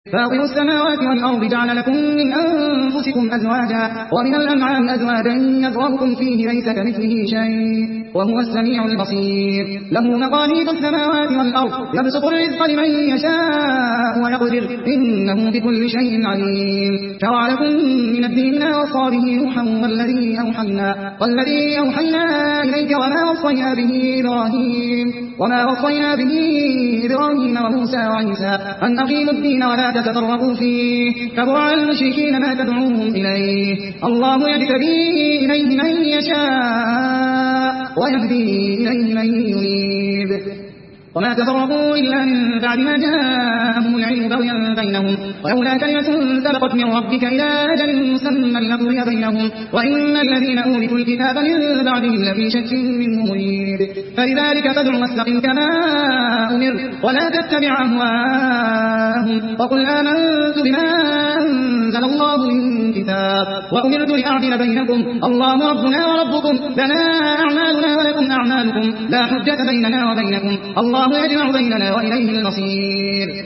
فاطر السماوات والأرض جعل لكم من أنفسكم أزواجا ومن الأنعام أزواجا يذرأكم فيه ليس كمثله شيء وهو السميع البصير له مقاليد السماوات والأرض يبسط الرزق لمن يشاء ويقدر إنه بكل شيء عليم شرع لكم من الدين ما وصى به نوحا والذي أوحينا إليك وما وصينا به إبراهيم وموسى وعيسى أن أقيموا الدين ولا تتفرقوا فيه كبر على المشركين ما تدعوهم إليه الله يجتبي إليه من يشاء ويهدي إليه من ينيب وما تفرقوا إلا من بعد ما جاءهم العلم بغيا بينهم ولولا كلمة سبقت من ربك إلى أجل مسمى لقضي بينهم وإن الذين أورثوا الكتاب من بعدهم لفي شك منه مريب فلذلك فادع واستقم كما أمر ولا تتبع أهواءهم وقل آمنت بما أنزل الله من كتاب وأمرت لأعدل بينكم الله ربنا وربكم لنا أعمالنا ولكم أعمالكم لا حجة بيننا وبينكم الله يجمع بيننا وإليه المصير